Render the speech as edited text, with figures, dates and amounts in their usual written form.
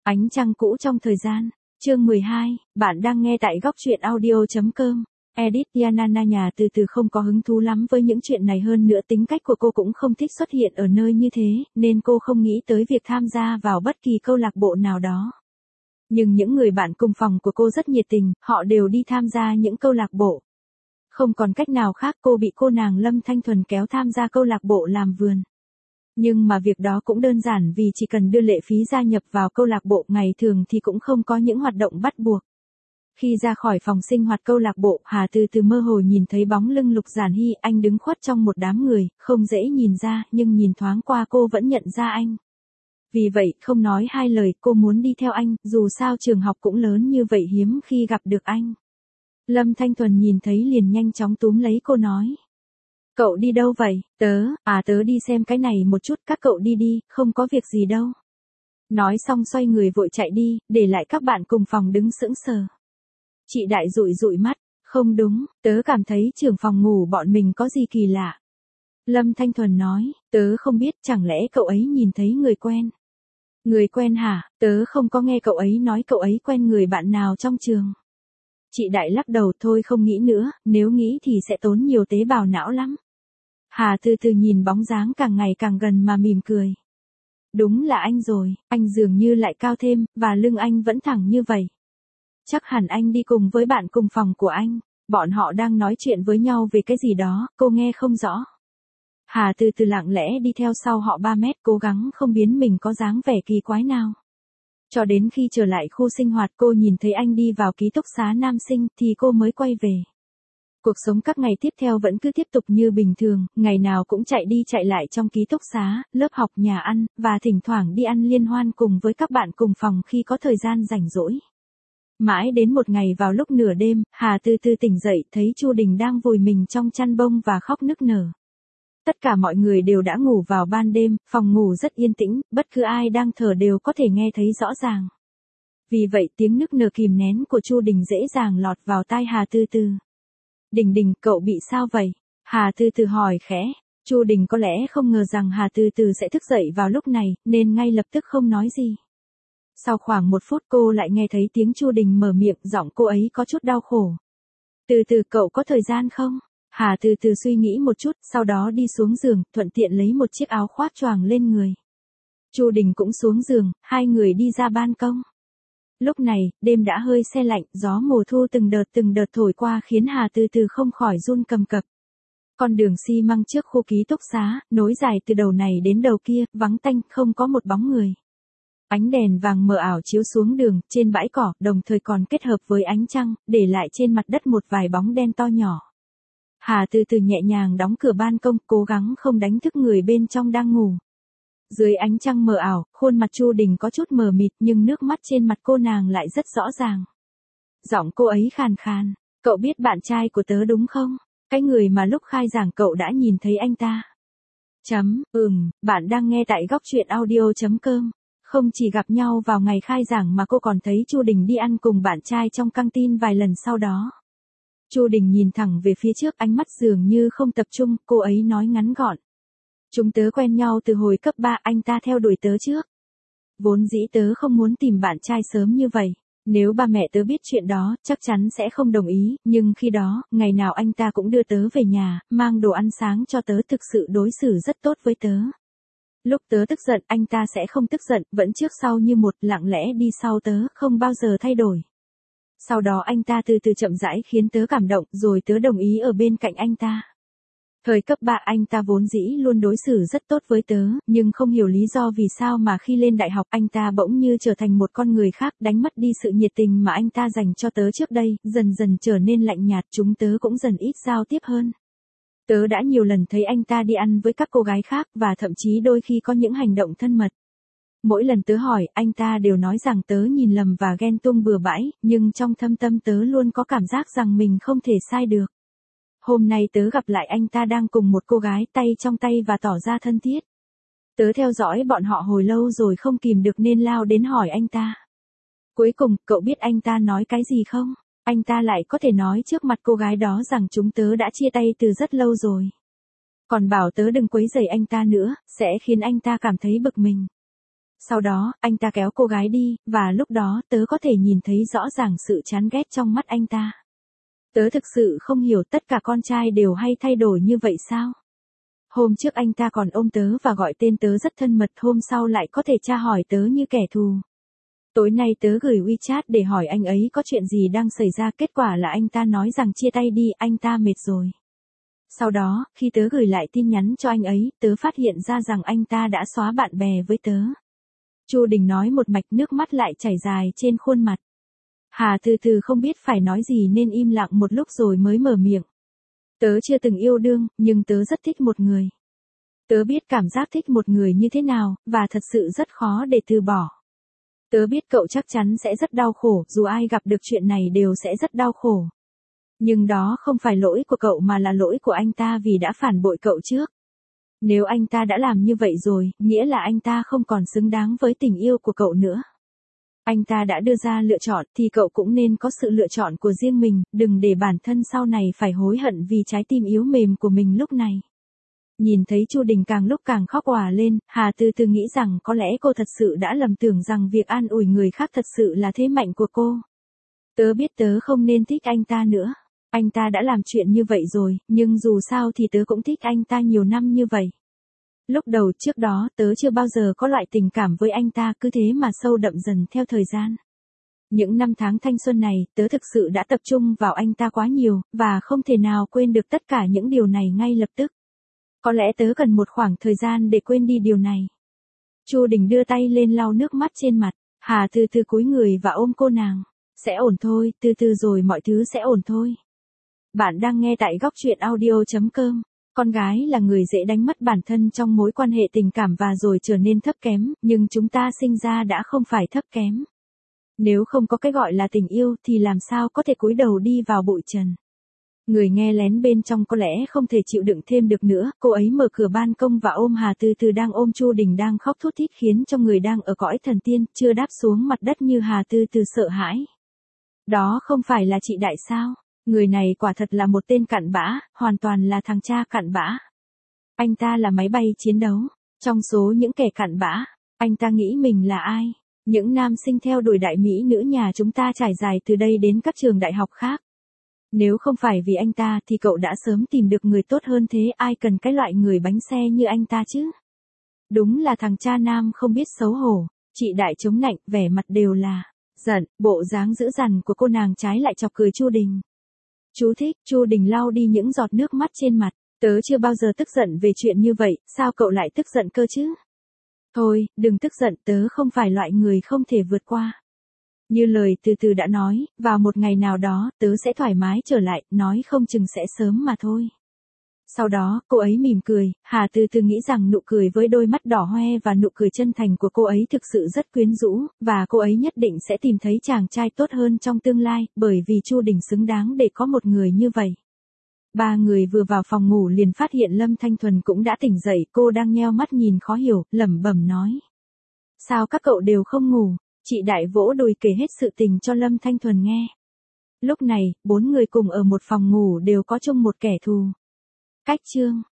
Ánh trăng cũ trong thời gian. Chương 12, bạn đang nghe tại góc truyện audio.com. Edit Yanana nhà từ từ không có hứng thú lắm với những chuyện này, hơn nữa tính cách của cô cũng không thích xuất hiện ở nơi như thế, nên cô không nghĩ tới việc tham gia vào bất kỳ câu lạc bộ nào đó. Nhưng những người bạn cùng phòng của cô rất nhiệt tình, họ đều đi tham gia những câu lạc bộ. Không còn cách nào khác, cô bị cô nàng Lâm Thanh Thuần kéo tham gia câu lạc bộ làm vườn. Nhưng mà việc đó cũng đơn giản vì chỉ cần đưa lệ phí gia nhập vào câu lạc bộ, ngày thường thì cũng không có những hoạt động bắt buộc. Khi ra khỏi phòng sinh hoạt câu lạc bộ, Hà từ từ mơ hồ nhìn thấy bóng lưng Lục Giản Hy, anh đứng khuất trong một đám người, không dễ nhìn ra, nhưng nhìn thoáng qua cô vẫn nhận ra anh. Vì vậy, không nói hai lời, cô muốn đi theo anh, dù sao trường học cũng lớn như vậy hiếm khi gặp được anh. Lâm Thanh Thuần nhìn thấy liền nhanh chóng túm lấy cô nói. Cậu đi đâu vậy? Tớ đi xem cái này một chút, các cậu đi đi, không có việc gì đâu. Nói xong xoay người vội chạy đi, để lại các bạn cùng phòng đứng sững sờ. Chị Đại dụi dụi mắt, không đúng, tớ cảm thấy trưởng phòng ngủ bọn mình có gì kỳ lạ. Lâm Thanh Thuần nói, tớ không biết, chẳng lẽ cậu ấy nhìn thấy người quen. Người quen hả? Tớ không có nghe cậu ấy nói cậu ấy quen người bạn nào trong trường. Chị Đại lắc đầu, thôi không nghĩ nữa, nếu nghĩ thì sẽ tốn nhiều tế bào não lắm. Hà từ từ nhìn bóng dáng càng ngày càng gần mà mỉm cười. Đúng là anh rồi, anh dường như lại cao thêm, và lưng anh vẫn thẳng như vậy. Chắc hẳn anh đi cùng với bạn cùng phòng của anh, bọn họ đang nói chuyện với nhau về cái gì đó, cô nghe không rõ. Hà từ từ lặng lẽ đi theo sau họ 3 mét, cố gắng không biến mình có dáng vẻ kỳ quái nào. Cho đến khi trở lại khu sinh hoạt, cô nhìn thấy anh đi vào ký túc xá nam sinh thì cô mới quay về. Cuộc sống các ngày tiếp theo vẫn cứ tiếp tục như bình thường, ngày nào cũng chạy đi chạy lại trong ký túc xá, lớp học, nhà ăn, và thỉnh thoảng đi ăn liên hoan cùng với các bạn cùng phòng khi có thời gian rảnh rỗi. Mãi đến một ngày vào lúc nửa đêm, Hà từ từ tỉnh dậy, thấy Chu Đình đang vùi mình trong chăn bông và khóc nức nở. Tất cả mọi người đều đã ngủ vào ban đêm, phòng ngủ rất yên tĩnh, bất cứ ai đang thở đều có thể nghe thấy rõ ràng. Vì vậy tiếng nức nở kìm nén của Chu Đình dễ dàng lọt vào tai Hà từ từ. Đình Đình, cậu bị sao vậy? Hà từ từ hỏi khẽ. Chu Đình có lẽ không ngờ rằng Hà từ từ sẽ thức dậy vào lúc này, nên ngay lập tức không nói gì. Sau khoảng 1 phút cô lại nghe thấy tiếng Chu Đình mở miệng, giọng cô ấy có chút đau khổ. Từ từ, cậu có thời gian không? Hà từ từ suy nghĩ một chút, sau đó đi xuống giường, thuận tiện lấy một chiếc áo khoác choàng lên người. Chu Đình cũng xuống giường, hai người đi ra ban công. Lúc này, đêm đã hơi se lạnh, gió mùa thu từng đợt thổi qua khiến Hà từ từ không khỏi run cầm cập. Con đường xi măng trước khu ký túc xá, nối dài từ đầu này đến đầu kia, vắng tanh, không có một bóng người. Ánh đèn vàng mờ ảo chiếu xuống đường, trên bãi cỏ, đồng thời còn kết hợp với ánh trăng, để lại trên mặt đất một vài bóng đen to nhỏ. Hà từ từ nhẹ nhàng đóng cửa ban công, cố gắng không đánh thức người bên trong đang ngủ. Dưới ánh trăng mờ ảo, khuôn mặt Chu Đình có chút mờ mịt nhưng nước mắt trên mặt cô nàng lại rất rõ ràng. Giọng cô ấy khàn khàn, cậu biết bạn trai của tớ đúng không? Cái người mà lúc khai giảng cậu đã nhìn thấy anh ta. Bạn đang nghe tại góc truyện audio.com. Không chỉ gặp nhau vào ngày khai giảng mà cô còn thấy Chu Đình đi ăn cùng bạn trai trong căng tin vài lần sau đó. Chu Đình nhìn thẳng về phía trước, ánh mắt dường như không tập trung, cô ấy nói ngắn gọn. Chúng tớ quen nhau từ hồi cấp 3, anh ta theo đuổi tớ trước. Vốn dĩ tớ không muốn tìm bạn trai sớm như vậy. Nếu ba mẹ tớ biết chuyện đó, chắc chắn sẽ không đồng ý, nhưng khi đó, ngày nào anh ta cũng đưa tớ về nhà, mang đồ ăn sáng cho tớ, thực sự đối xử rất tốt với tớ. Lúc tớ tức giận, anh ta sẽ không tức giận, vẫn trước sau như một, lặng lẽ đi sau tớ, không bao giờ thay đổi. Sau đó anh ta từ từ chậm rãi khiến tớ cảm động, rồi tớ đồng ý ở bên cạnh anh ta. Thời cấp 3 anh ta vốn dĩ luôn đối xử rất tốt với tớ, nhưng không hiểu lý do vì sao mà khi lên đại học anh ta bỗng như trở thành một con người khác, đánh mất đi sự nhiệt tình mà anh ta dành cho tớ trước đây, dần dần trở nên lạnh nhạt, chúng tớ cũng dần ít giao tiếp hơn. Tớ đã nhiều lần thấy anh ta đi ăn với các cô gái khác và thậm chí đôi khi có những hành động thân mật. Mỗi lần tớ hỏi, anh ta đều nói rằng tớ nhìn lầm và ghen tuông bừa bãi, nhưng trong thâm tâm tớ luôn có cảm giác rằng mình không thể sai được. Hôm nay tớ gặp lại anh ta đang cùng một cô gái, tay trong tay và tỏ ra thân thiết. Tớ theo dõi bọn họ hồi lâu rồi không kìm được nên lao đến hỏi anh ta. Cuối cùng, cậu biết anh ta nói cái gì không? Anh ta lại có thể nói trước mặt cô gái đó rằng chúng tớ đã chia tay từ rất lâu rồi. Còn bảo tớ đừng quấy rầy anh ta nữa, sẽ khiến anh ta cảm thấy bực mình. Sau đó, anh ta kéo cô gái đi, và lúc đó tớ có thể nhìn thấy rõ ràng sự chán ghét trong mắt anh ta. Tớ thực sự không hiểu tất cả con trai đều hay thay đổi như vậy sao? Hôm trước anh ta còn ôm tớ và gọi tên tớ rất thân mật, hôm sau lại có thể tra hỏi tớ như kẻ thù. Tối nay tớ gửi WeChat để hỏi anh ấy có chuyện gì đang xảy ra, kết quả là anh ta nói rằng chia tay đi, anh ta mệt rồi. Sau đó, khi tớ gửi lại tin nhắn cho anh ấy, tớ phát hiện ra rằng anh ta đã xóa bạn bè với tớ. Chu Đình nói một mạch, nước mắt lại chảy dài trên khuôn mặt. Hà từ từ không biết phải nói gì nên im lặng một lúc rồi mới mở miệng. Tớ chưa từng yêu đương, nhưng tớ rất thích một người. Tớ biết cảm giác thích một người như thế nào, và thật sự rất khó để từ bỏ. Tớ biết cậu chắc chắn sẽ rất đau khổ, dù ai gặp được chuyện này đều sẽ rất đau khổ. Nhưng đó không phải lỗi của cậu mà là lỗi của anh ta vì đã phản bội cậu trước. Nếu anh ta đã làm như vậy rồi, nghĩa là anh ta không còn xứng đáng với tình yêu của cậu nữa. Anh ta đã đưa ra lựa chọn thì cậu cũng nên có sự lựa chọn của riêng mình, đừng để bản thân sau này phải hối hận vì trái tim yếu mềm của mình lúc này. Nhìn thấy Chu Đình càng lúc càng khóc òa lên, Hà từ từ nghĩ rằng có lẽ cô thật sự đã lầm tưởng rằng việc an ủi người khác thật sự là thế mạnh của cô. Tớ biết tớ không nên thích anh ta nữa. Anh ta đã làm chuyện như vậy rồi, nhưng dù sao thì tớ cũng thích anh ta nhiều năm như vậy. Lúc đầu trước đó tớ chưa bao giờ có loại tình cảm với anh ta, cứ thế mà sâu đậm dần theo thời gian. Những năm tháng thanh xuân này, tớ thực sự đã tập trung vào anh ta quá nhiều, và không thể nào quên được tất cả những điều này ngay lập tức. Có lẽ tớ cần một khoảng thời gian để quên đi điều này. Chu Đình đưa tay lên lau nước mắt trên mặt, Hà từ từ cúi người và ôm cô nàng. Sẽ ổn thôi, từ từ rồi mọi thứ sẽ ổn thôi. Bạn đang nghe tại góc truyện audio.com. Con gái là người dễ đánh mất bản thân trong mối quan hệ tình cảm và rồi trở nên thấp kém, nhưng chúng ta sinh ra đã không phải thấp kém. Nếu không có cái gọi là tình yêu thì làm sao có thể cúi đầu đi vào bụi trần. Người nghe lén bên trong có lẽ không thể chịu đựng thêm được nữa, cô ấy mở cửa ban công và ôm Hà từ từ đang ôm Chu Đình đang khóc thút thít, khiến cho người đang ở cõi thần tiên, chưa đáp xuống mặt đất như Hà từ từ sợ hãi. Đó không phải là chị Đại sao? Người này quả thật là một tên cặn bã, hoàn toàn là thằng cha cặn bã. Anh ta là máy bay chiến đấu. Trong số những kẻ cặn bã, anh ta nghĩ mình là ai? Những nam sinh theo đuổi đại mỹ nữ nhà chúng ta trải dài từ đây đến các trường đại học khác. Nếu không phải vì anh ta thì cậu đã sớm tìm được người tốt hơn thế, ai cần cái loại người bánh xe như anh ta chứ? Đúng là thằng cha nam không biết xấu hổ. Chị Đại chống nạnh, vẻ mặt đều là giận, bộ dáng dữ dằn của cô nàng trái lại chọc cười Chu Đình. Chú thích, Chu Đình lau đi những giọt nước mắt trên mặt. Tớ chưa bao giờ tức giận về chuyện như vậy, sao cậu lại tức giận cơ chứ? Thôi, đừng tức giận, tớ không phải loại người không thể vượt qua. Như lời từ từ đã nói, vào một ngày nào đó, tớ sẽ thoải mái trở lại, nói không chừng sẽ sớm mà thôi. Sau đó, cô ấy mỉm cười, Hà từ từ nghĩ rằng nụ cười với đôi mắt đỏ hoe và nụ cười chân thành của cô ấy thực sự rất quyến rũ, và cô ấy nhất định sẽ tìm thấy chàng trai tốt hơn trong tương lai, bởi vì Chu Đình xứng đáng để có một người như vậy. Ba người vừa vào phòng ngủ liền phát hiện Lâm Thanh Thuần cũng đã tỉnh dậy, cô đang nheo mắt nhìn khó hiểu, lẩm bẩm nói. Sao các cậu đều không ngủ? Chị Đại vỗ đùi kể hết sự tình cho Lâm Thanh Thuần nghe. Lúc này, 4 người cùng ở một phòng ngủ đều có chung một kẻ thù. Cách chương